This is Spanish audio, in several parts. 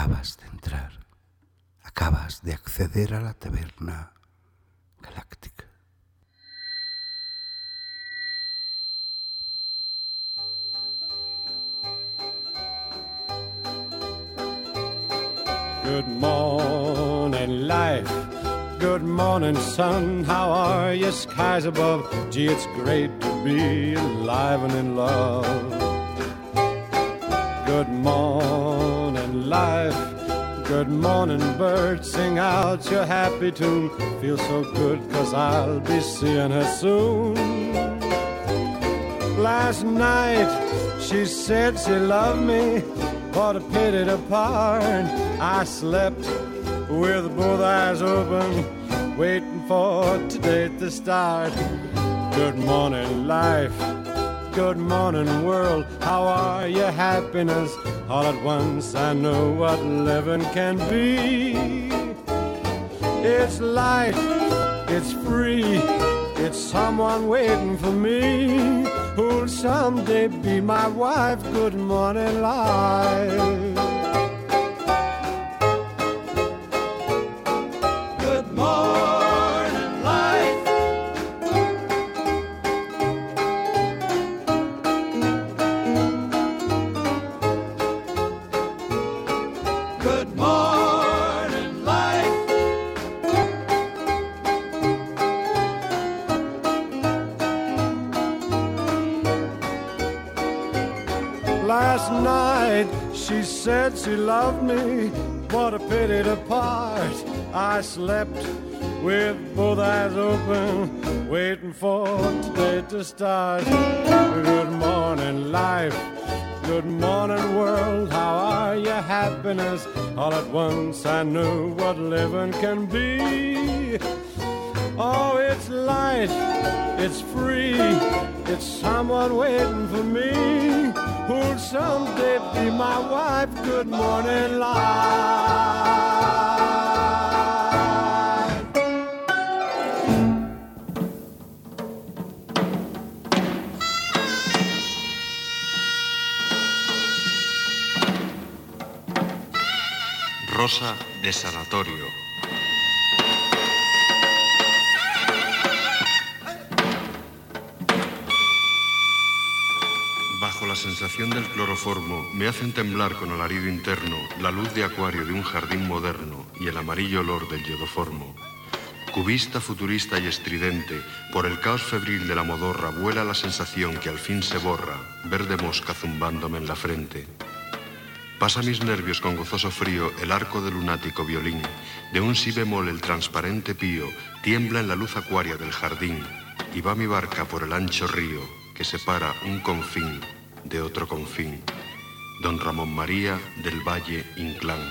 Acabas de entrar, acabas de acceder a la taberna galáctica. Good morning, life. Good morning, sun. How are you? Skies above. Gee, it's great to be alive and in love. Good morning, life. Good morning, bird. Sing out your happy tune. Feel so good, 'cause I'll be seeing her soon. Last night, she said she loved me. What a pity to part. I slept with both eyes open, waiting for today to start. Good morning, life. Good morning, world. How are you? Happiness. All at once I know what living can be. It's light, it's free, it's someone waiting for me, who'll someday be my wife. Good morning, life. Good morning, life. Good morning, life. Last night she said she loved me. What a pity to part. I slept with both eyes open, waiting for today to start. Good morning, life. Good morning, world. How are you? Happiness. All at once I knew what living can be. Oh, it's light, it's free, it's someone waiting for me, who'll someday be my wife. Good morning, life. Rosa de Sanatorio. Bajo la sensación del cloroformo me hacen temblar con alarido interno la luz de acuario de un jardín moderno y el amarillo olor del iodoformo. Cubista, futurista y estridente, por el caos febril de la modorra vuela la sensación que al fin se borra, verde mosca zumbándome en la frente. Pasa mis nervios con gozoso frío el arco del lunático violín, de un si bemol el transparente pío tiembla en la luz acuaria del jardín, y va mi barca por el ancho río que separa un confín de otro confín. Don Ramón María del Valle Inclán.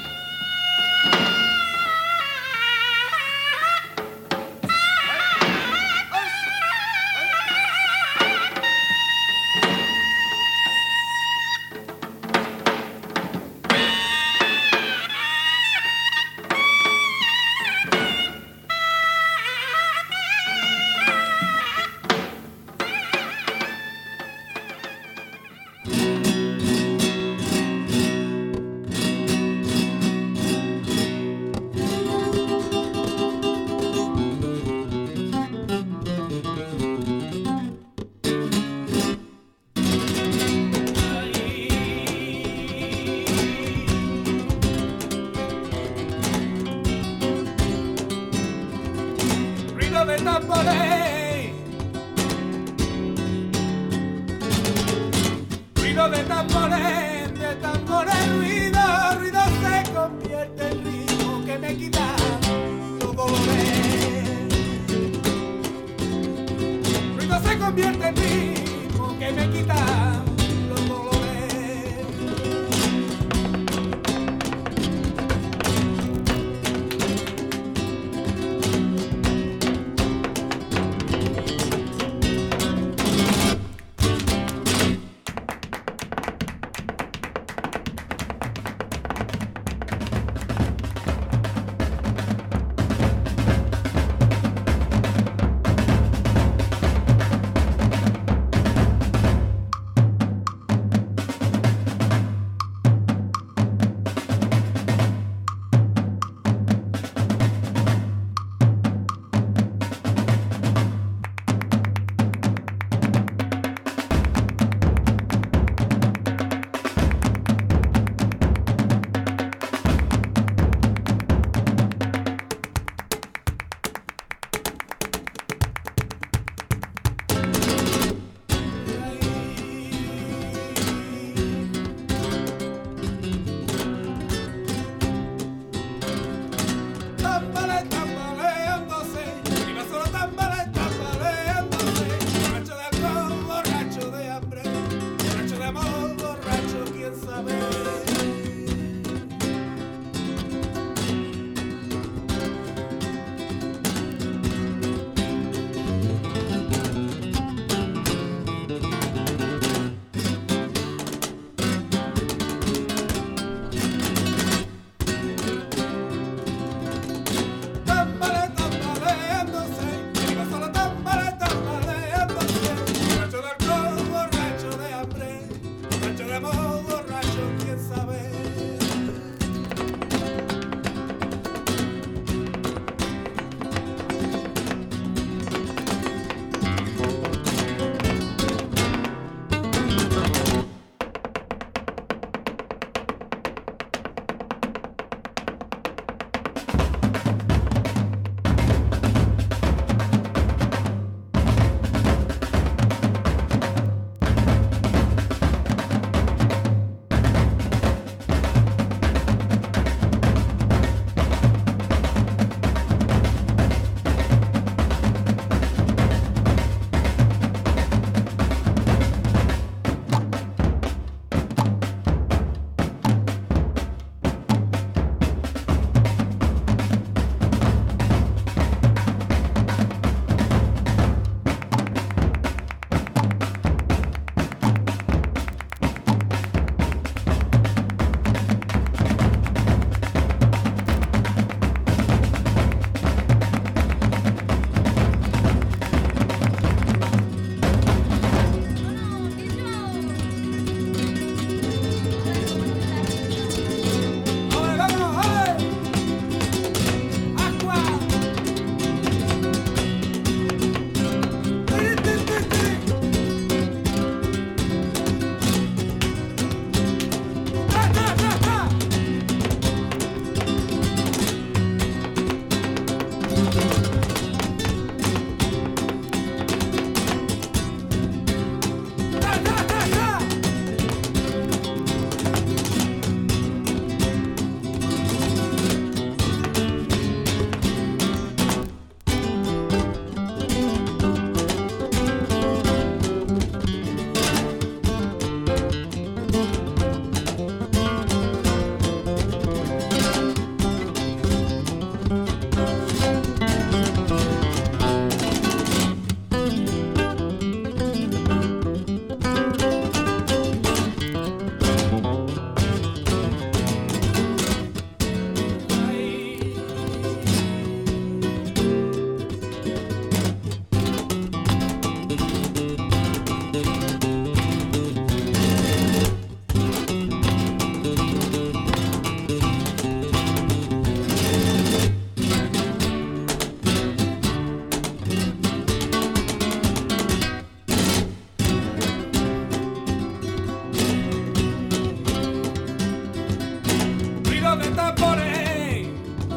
tambores,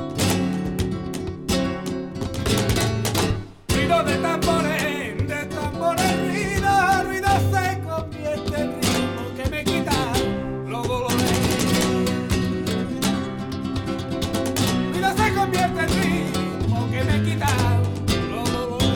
ruido de tambores, ruido se convierte en ritmo que me quita los dolores. Ruido se convierte en ritmo que me quita los dolores.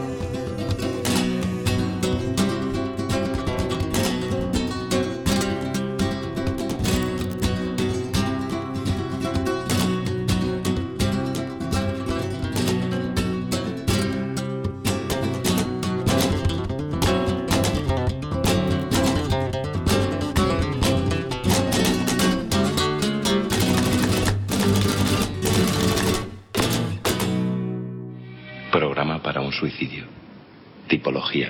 Programa para un suicidio. Tipología.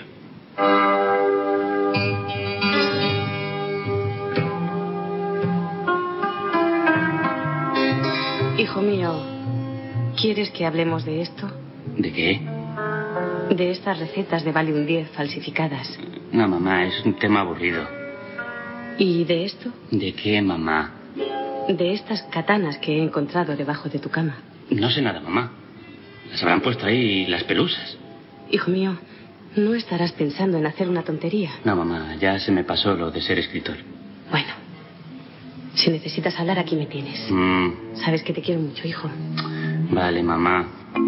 Hijo mío, ¿quieres que hablemos de esto? ¿De qué? De estas recetas de Valium 10 falsificadas. No, mamá, es un tema aburrido. ¿Y de esto? ¿De qué, mamá? De estas katanas que he encontrado debajo de tu cama. No sé nada, mamá. Las habrán puesto ahí las pelusas. Hijo mío, ¿no estarás pensando en hacer una tontería? No, mamá, ya se me pasó lo de ser escritor. Bueno, si necesitas hablar, aquí me tienes. Sabes que te quiero mucho, hijo. Vale, mamá.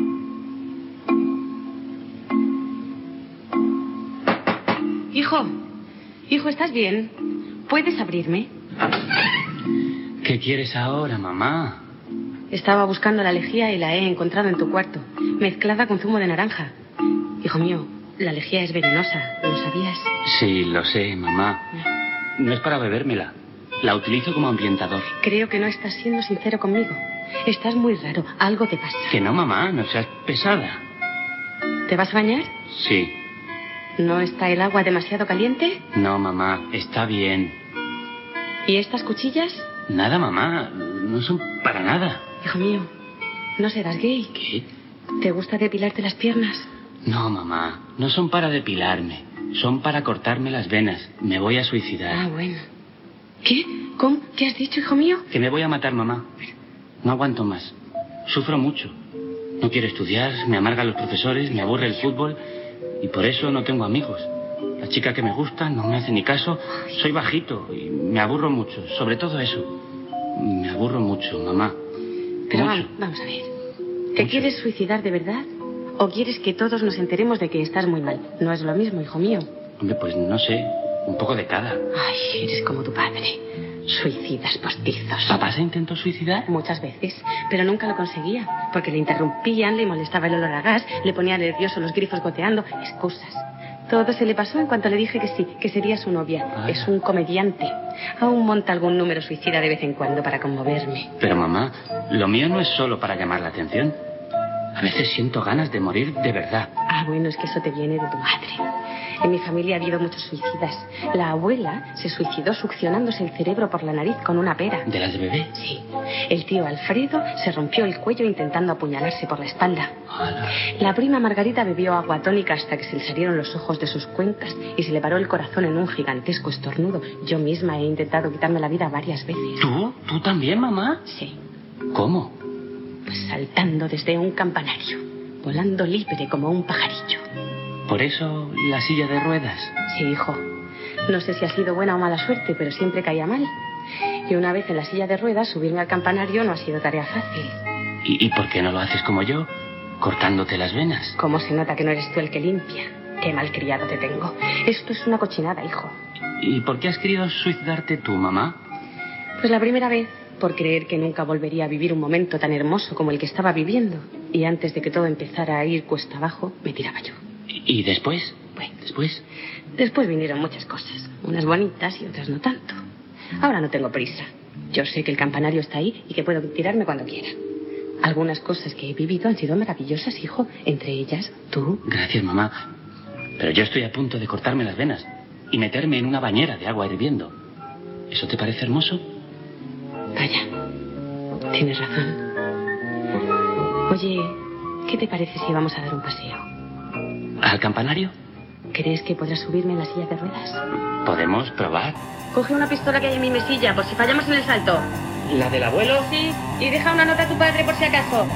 Hijo, ¿estás bien? ¿Puedes abrirme? ¿Qué quieres ahora, mamá? Estaba buscando la lejía y la he encontrado en tu cuarto, mezclada con zumo de naranja. Hijo mío, la lejía es venenosa, ¿lo sabías? Sí, lo sé, mamá. No es para bebérmela. La utilizo como ambientador. Creo que no estás siendo sincero conmigo. Estás muy raro, algo te pasa. Que no, mamá, no seas pesada. ¿Te vas a bañar? Sí. ¿No está el agua demasiado caliente? No, mamá, está bien. ¿Y estas cuchillas? Nada, mamá, no son para nada. Hijo mío, ¿no serás gay? ¿Qué? ¿Te gusta depilarte las piernas? No, mamá, no son para depilarme. Son para cortarme las venas. Me voy a suicidar. Ah, bueno. ¿Qué? ¿Cómo? ¿Qué has dicho, hijo mío? Que me voy a matar, mamá. No aguanto más. Sufro mucho. No quiero estudiar, me amargan los profesores, me aburre el fútbol y por eso no tengo amigos. La chica que me gusta no me hace ni caso. Soy bajito y me aburro mucho. Sobre todo eso. Me aburro mucho, mamá. Pero mucho. Vamos a ver. ¿Te quieres suicidar de verdad? ¿O quieres que todos nos enteremos de que estás muy mal? No es lo mismo, hijo mío. Hombre, pues no sé. Un poco de cada. Ay, eres como tu padre. Suicidas postizos. ¿Papá se intentó suicidar? Muchas veces, pero nunca lo conseguía. Porque le interrumpían, le molestaba el olor a gas, le ponía nervioso los grifos goteando. Excusas. Todo se le pasó en cuanto le dije que sí, que sería su novia. Ah. Es un comediante. Aún monta algún número suicida de vez en cuando para conmoverme. Pero mamá, lo mío no es solo para llamar la atención. A veces siento ganas de morir de verdad. Ah, bueno, es que eso te viene de tu madre. En mi familia ha habido muchos suicidas. La abuela se suicidó succionándose el cerebro por la nariz con una pera. ¿De las de bebé? Sí. El tío Alfredo se rompió el cuello intentando apuñalarse por la espalda. Hola. La prima Margarita bebió agua tónica hasta que se le salieron los ojos de sus cuencas y se le paró el corazón en un gigantesco estornudo. Yo misma he intentado quitarme la vida varias veces. ¿Tú? ¿Tú también, mamá? Sí. ¿Cómo? Pues saltando desde un campanario, volando libre como un pajarillo. ¿Por eso la silla de ruedas? Sí, hijo. No sé si ha sido buena o mala suerte, pero siempre caía mal. Y una vez en la silla de ruedas, subirme al campanario no ha sido tarea fácil. ¿Y por qué no lo haces como yo? Cortándote las venas. ¿Cómo se nota que no eres tú el que limpia? Qué malcriado te tengo. Esto es una cochinada, hijo. ¿Y por qué has querido suicidarte tú, mamá? Pues la primera vez, por creer que nunca volvería a vivir un momento tan hermoso como el que estaba viviendo. Y antes de que todo empezara a ir cuesta abajo, me tiraba yo. ¿Y después? Bueno, Después vinieron muchas cosas. Unas bonitas y otras no tanto. Ahora no tengo prisa. Yo sé que el campanario está ahí y que puedo tirarme cuando quiera. Algunas cosas que he vivido han sido maravillosas, hijo. Entre ellas, tú. Gracias, mamá. Pero yo estoy a punto de cortarme las venas y meterme en una bañera de agua hirviendo. ¿Eso te parece hermoso? Vaya, tienes razón. Oye, ¿qué te parece si vamos a dar un paseo? ¿Al campanario? ¿Crees que podrás subirme en la silla de ruedas? Podemos probar. Coge una pistola que hay en mi mesilla por si fallamos en el salto. ¿La del abuelo? Sí, y deja una nota a tu padre por si acaso.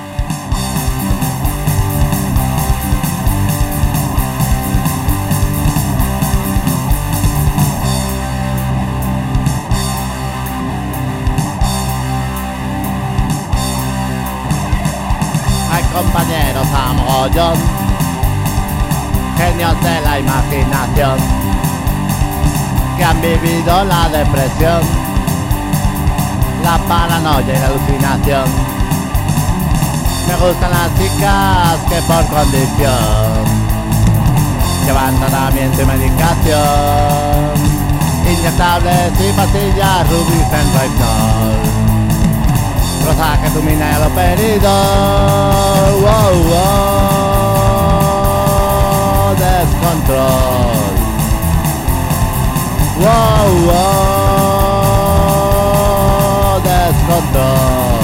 Hay compañeros a mogollón, genios de la imaginación, que han vivido la depresión, la paranoia y la alucinación. Me gustan las chicas que por condición llevan tratamiento y medicación, inyectables y pastillas, Ruby, Fenrohypnol, Rosa, ketamina y haloperidol. Wow, wow, descontrol. Wow, wow, descontrol.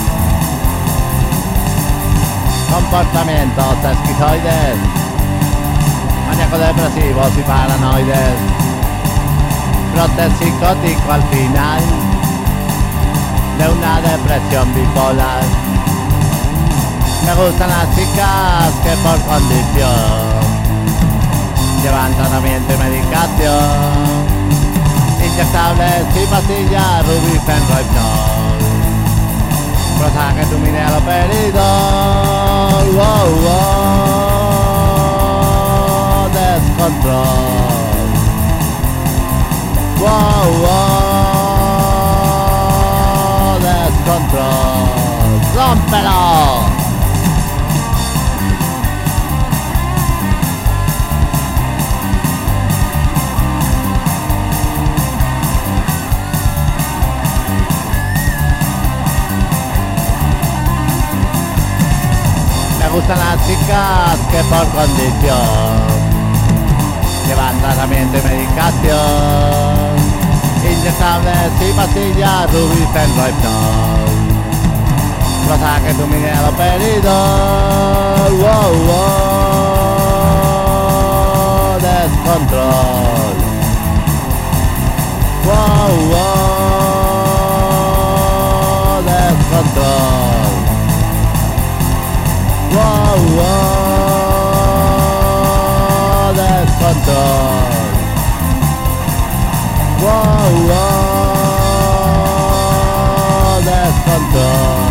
Comportamientos esquizoides, maníaco-depresivos y paranoides, brote psicótico al final de una depresión bipolar. Me gustan las chicas que por condición llevan tratamiento y medicación, inyectables y pastillas, Ruby, Fenrohypnol, Rosa, ketamina y haloperidol. Wow, wow, descontrol. Wow, wow, descontrol. ¡Rómpelo! Me gustan las chicas que por condición llevan tratamiento y medicación, inyectables y pastillas, Ruby, Fenrohypnol, Rosa, ketamina y haloperidol. Wow, wow, descontrol. Wow, wow, descontrol. Wow, wow, descontrol. Wow, wow, descontrol.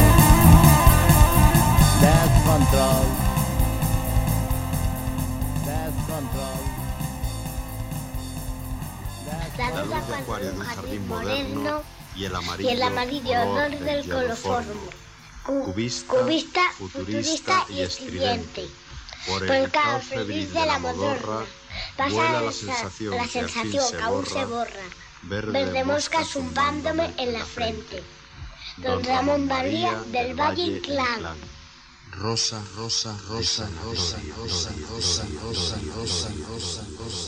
Descontrol. Descontrol. La luz de acuario de un jardín moderno y el amarillo olor del cloroformo. Cubista, futurista y estridente. Por el caos febril de la modorra pasa la sensación que aún se borra. Verde mosca zumbándome en la frente. Don Ramón María del Valle Inclán. Rosa, rosa, rosa, rosa, rosa, rosa, rosa, rosa, rosa, rosa.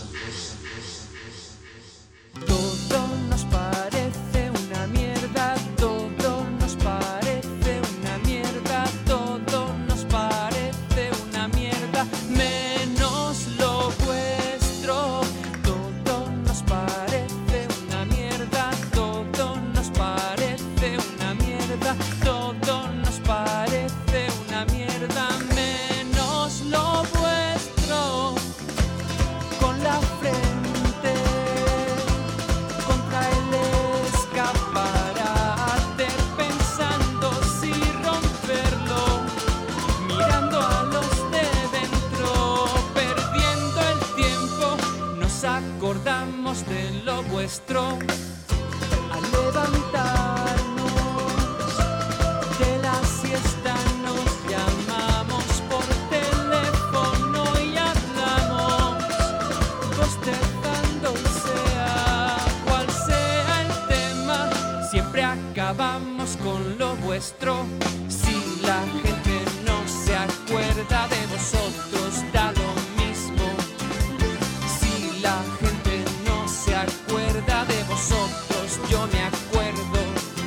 Todo nos parece una mierda, todo nos parece una mierda, todo nos parece una mierda, menos lo vuestro. Todo nos parece una mierda, todo nos parece una mierda, todo nos parece una mierda, menos lo vuestro. Con la frente contra el escaparate, pensando si romperlo, mirando a los de dentro, perdiendo el tiempo, nos acordamos de lo vuestro. Al levantarnos de la siesta nos llamamos por teléfono y hablamos, bostezando, sea cual sea el tema, siempre acabamos con lo vuestro. Si la gente no se acuerda de vosotros, da lo mismo. Si la gente no se acuerda de vosotros, yo me acuerdo.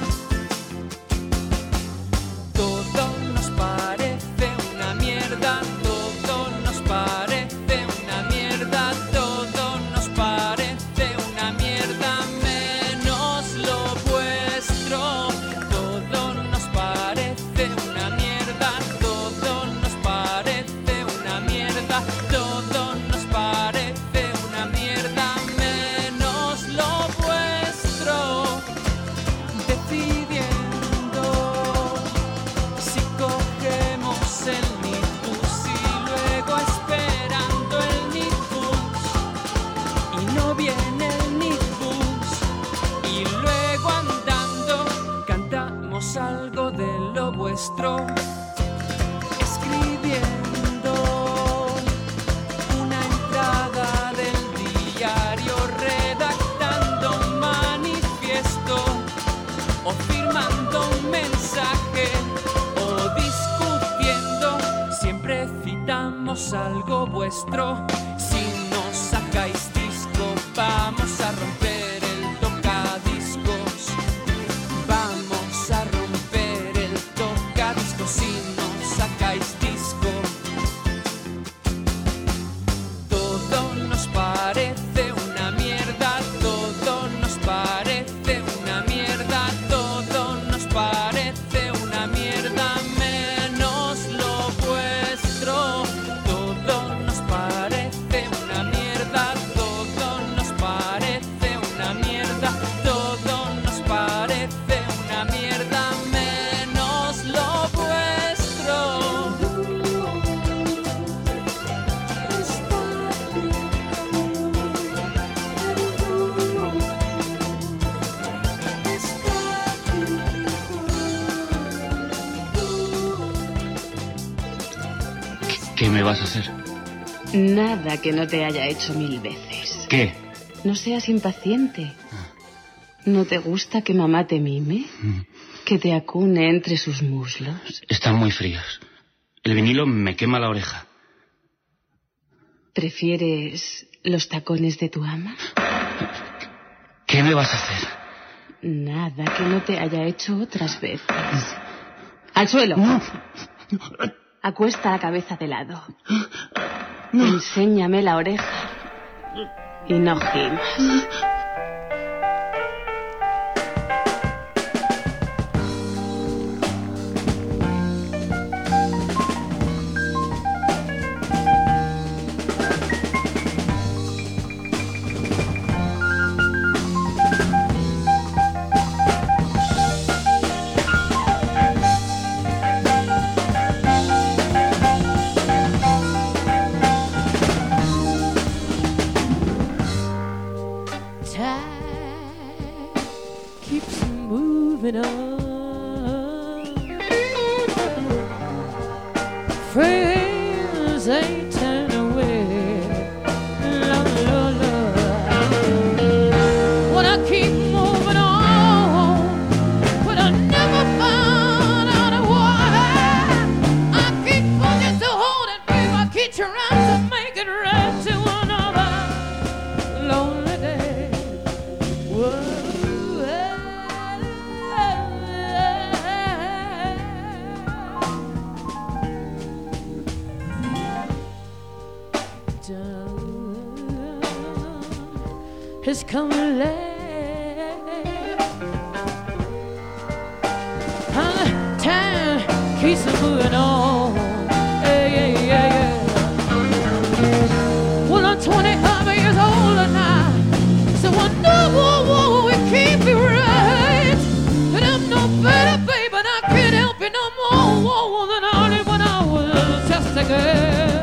Todo nos parece una mierda, todo nos parece una mierda, todo nos parece una mierda, menos lo vuestro. hagamos algo de lo vuestro, escribiendo una entrada del diario, redactando un manifiesto o firmando un mensaje o discutiendo. Siempre citamos algo vuestro. Si nos sacáis disco, vamos a romper el tocadiscos. Vamos a romper el tocadiscos si nos sacáis disco. Todo nos parece una mierda, todo nos parece una mierda, todo nos parece una mierda, menos lo vuestro. Todo nos parece una mierda, todo nos parece una mierda, todo nos parece una mierda, menos lo vuestro. ¿Qué me vas a hacer? Nada que no te haya hecho 1000 veces. ¿Qué? No seas impaciente. ¿No te gusta que mamá te mime? ¿Que te acune entre sus muslos? Están muy fríos. El vinilo me quema la oreja. ¿Prefieres los tacones de tu ama? ¿Qué me vas a hacer? Nada que no te haya hecho otras veces. ¡Al suelo! Acuesta la cabeza de lado. Enséñame la oreja. Y no gimas. Friends ain't turn away. La, la, la. Well, I keep moving on, but I never found out why. I keep pushing to hold it, babe. I keep trying to make it right to another lonely day. Whoa. It's coming late. Time keeps moving on. Yeah, yeah, yeah, yeah. Well, I'm 25 years older now, so I know it can't be right. And I'm no better, baby, and I can't help it no more than I did when I was just a girl.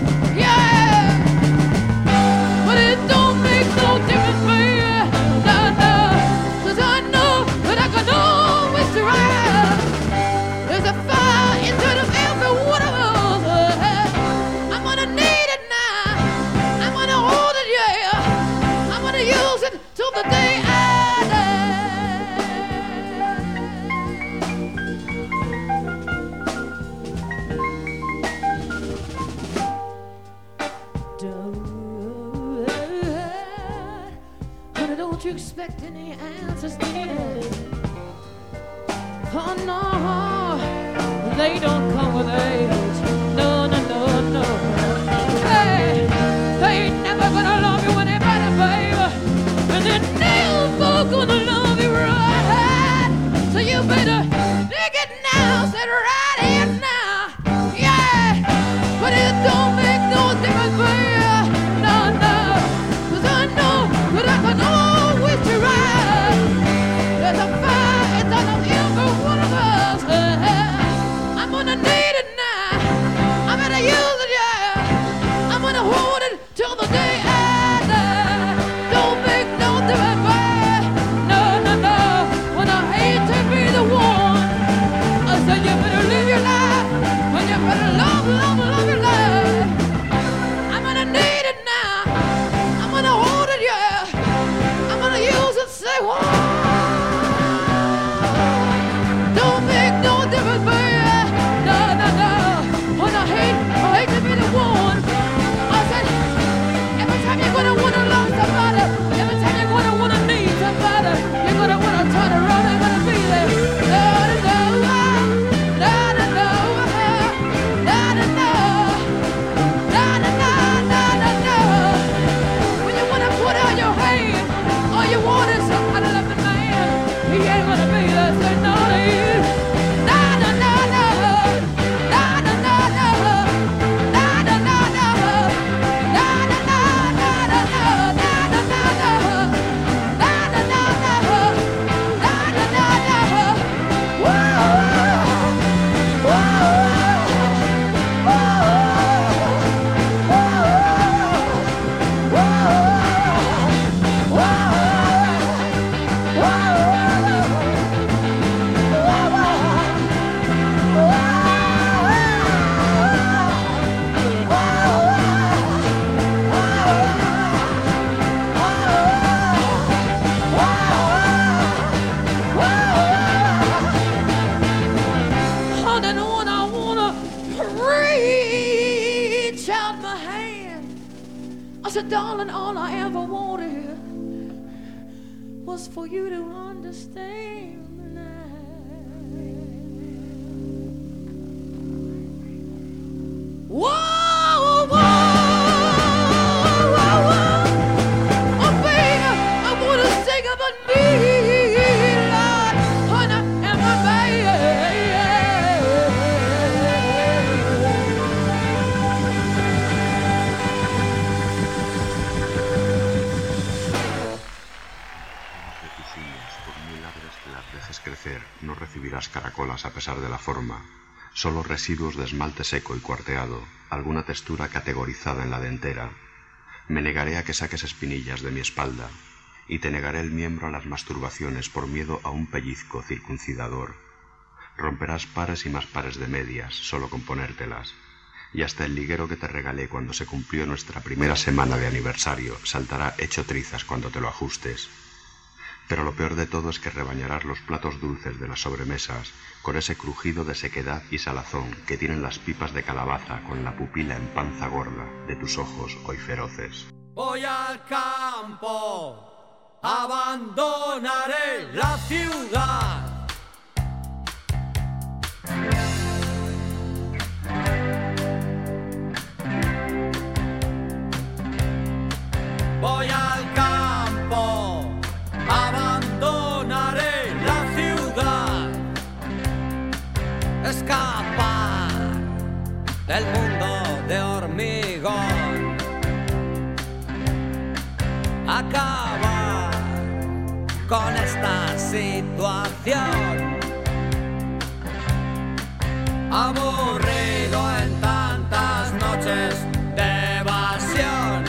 No difference, baby, no, 'cause I know that I can always try. There's a fire inside of every one of us. I'm gonna need it now. I'm gonna hold it, yeah. I'm gonna use it till the day I die. Don't you expect any answers, dear? Oh no, they don't come with age. No, no, no, no. Hey, they ain't never gonna love you any better, baby. And they're never gonna love you right. So you better dig it now, sit right here now. Yeah, but it don't make no difference, baby. No, no, 'cause I know that I can always try. There's a fire inside of every one of us. I'm gonna need it now. I'm gonna use it, yeah. I'm gonna hold it till the day I die. Don't make no difference, baby. No, no, no. When I hate to be the one. said, darling, all I ever wanted was for you to understand. Whoa, whoa, whoa, whoa, whoa. Oh, baby, I wanna sing about me, Lord, honey, and my baby. De tus uñas, por muy largas que las dejes crecer, no recibirás caracolas a pesar de la forma. Solo residuos de esmalte seco y cuarteado, alguna textura categorizada en la dentera. Me negaré a que saques espinillas de mi espalda, y te negaré el miembro a las masturbaciones por miedo a un pellizco circuncidador. Romperás pares y más pares de medias, solo con ponértelas, y hasta el liguero que te regalé cuando se cumplió nuestra primera semana de aniversario saltará hecho trizas cuando te lo ajustes. Pero lo peor de todo es que rebañarás los platos dulces de las sobremesas con ese crujido de sequedad y salazón que tienen las pipas de calabaza con la pupila en panza gorda de tus ojos hoy feroces. Voy al campo, abandonaré la ciudad. Voy al campo, abandonaré la ciudad. Escapar del mundo de hormigón. Acabar con esta situación. Aburrido en tantas noches de evasión.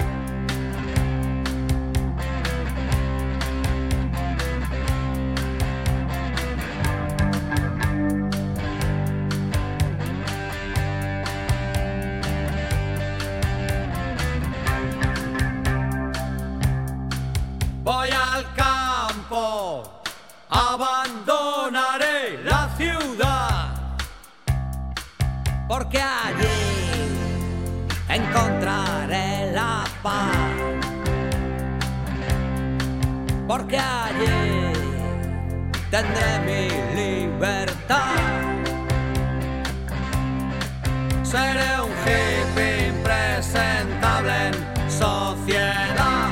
Voy al campo, abandonaré la ciudad, porque allí encontraré la paz, porque allí tendré mi libertad. Seré un hippie impresentable en sociedad.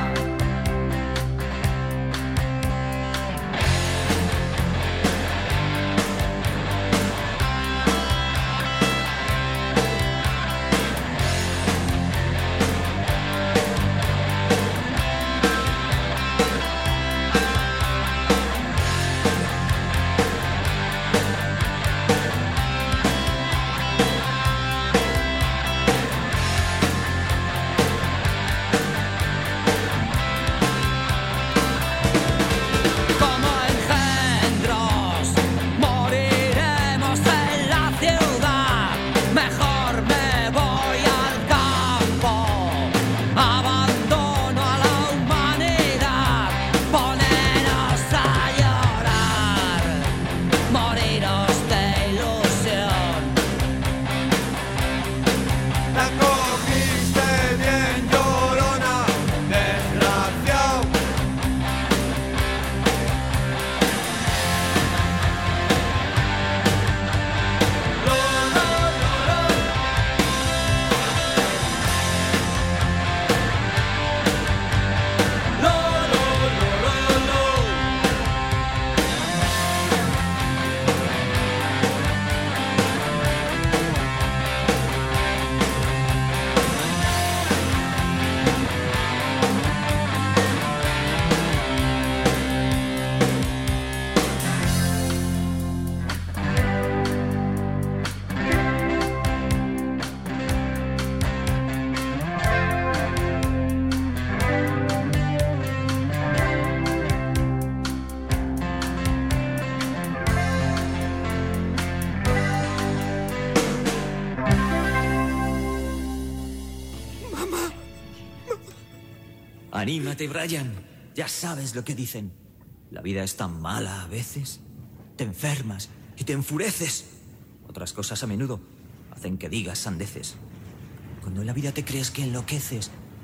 Anímate, Brian. Ya sabes lo que dicen. La vida es tan mala a veces. Te enfermas y te enfureces. Otras cosas a menudo hacen que digas sandeces. Cuando en la vida te crees que enloqueces,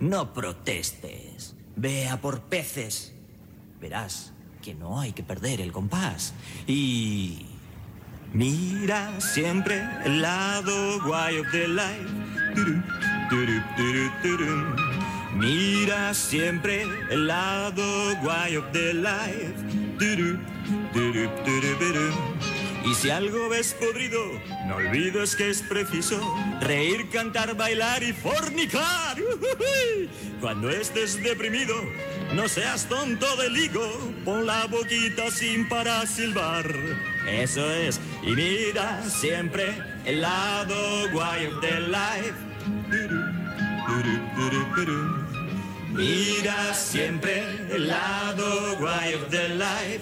No protestes. Ve a por peces. Verás que no hay que perder el compás. Y mira siempre el lado guay of the life. Mira siempre el lado guay of the life. Y si algo ves podrido, no olvides que es preciso reír, cantar, bailar y fornicar. Cuando estés deprimido, no seas tonto del higo, pon la boquita sin parar silbar. Eso es, y mira siempre el lado guay of the life. Mira siempre el lado guay of the life.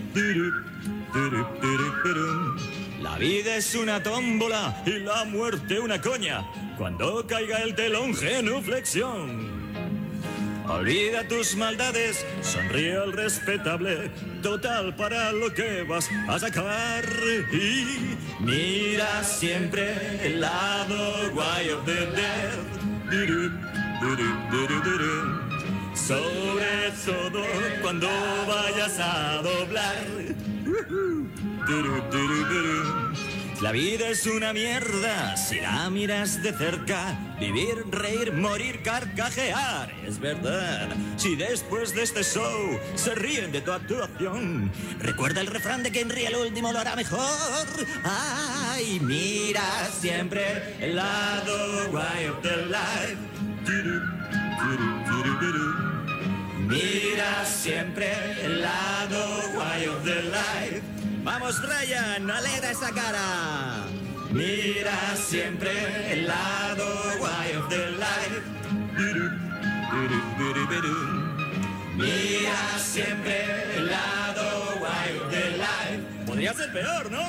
La vida es una tómbola y la muerte una coña. Cuando caiga el telón, genuflexión. Olvida tus maldades, sonríe al respetable. Total, para lo que vas a sacar. Y mira siempre el lado guay of the dead. Sobre todo cuando vayas a doblar. La vida es una mierda si la miras de cerca. Vivir, reír, morir, carcajear. Es verdad. Si después de este show se ríen de tu actuación, recuerda el refrán de quien ríe el último lo hará mejor. Ay, mira siempre el lado guay of the life. Mira siempre el lado guay of the life. Vamos, Ryan, alegra esa cara. Mira siempre el lado guay of the life. Mira siempre el lado guay of the life. Podría ser peor, ¿no?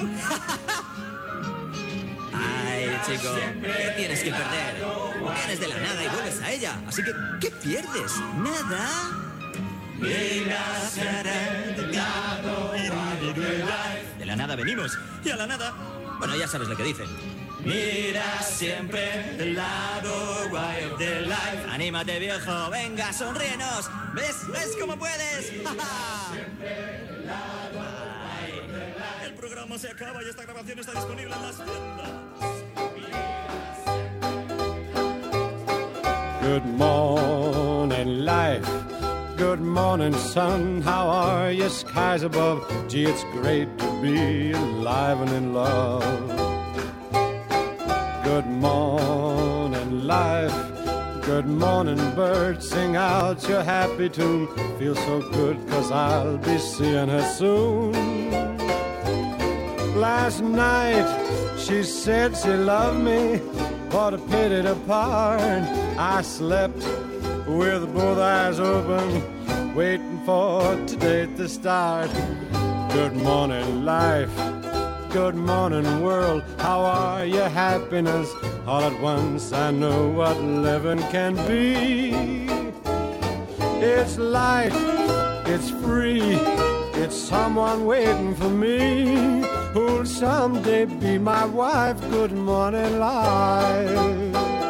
Ay, chico, ¿qué tienes que perder? Vienes de la nada y vuelves a ella. Así que, ¿qué pierdes? ¿Nada? Mira siempre el lado guay of the life. De la nada venimos y a la nada, bueno, ya sabes lo que dicen. Mira siempre el lado guay of the life. Anímate, viejo, venga, sonríenos. ¿Ves? ¿Ves cómo puedes? Siempre el lado guay of the life. El programa se acaba y esta grabación está disponible en las tiendas. Good morning, life. Good morning, sun. How are you? Skies above. Gee, it's great to be alive and in love. Good morning, life. Good morning, bird. Sing out your happy tune. Feel so good, 'cause I'll be seeing her soon. Last night, she said she loved me. What a pity to part. I slept with both eyes open, waiting for today to start. Good morning, life. Good morning, world. How are you? Happiness. All at once I know what living can be. It's light, it's free, it's someone waiting for me, who'll someday be my wife. Good morning, life.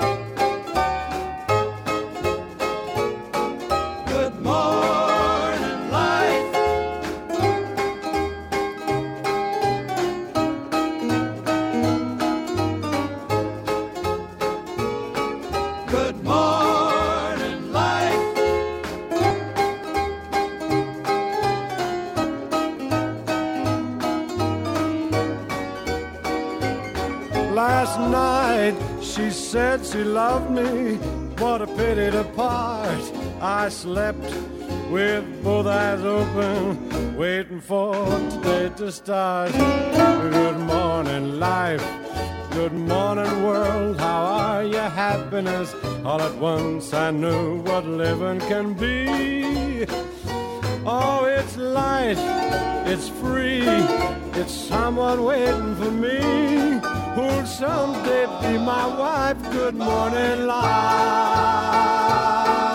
Last night she said she loved me. What a pity to part. I slept with both eyes open, waiting for today to start. Good morning, life. Good morning, world. How are you? Happiness. All at once I knew what living can be. Oh, it's light, it's free, it's someone waiting for me, who'll someday be my wife. Good morning, life.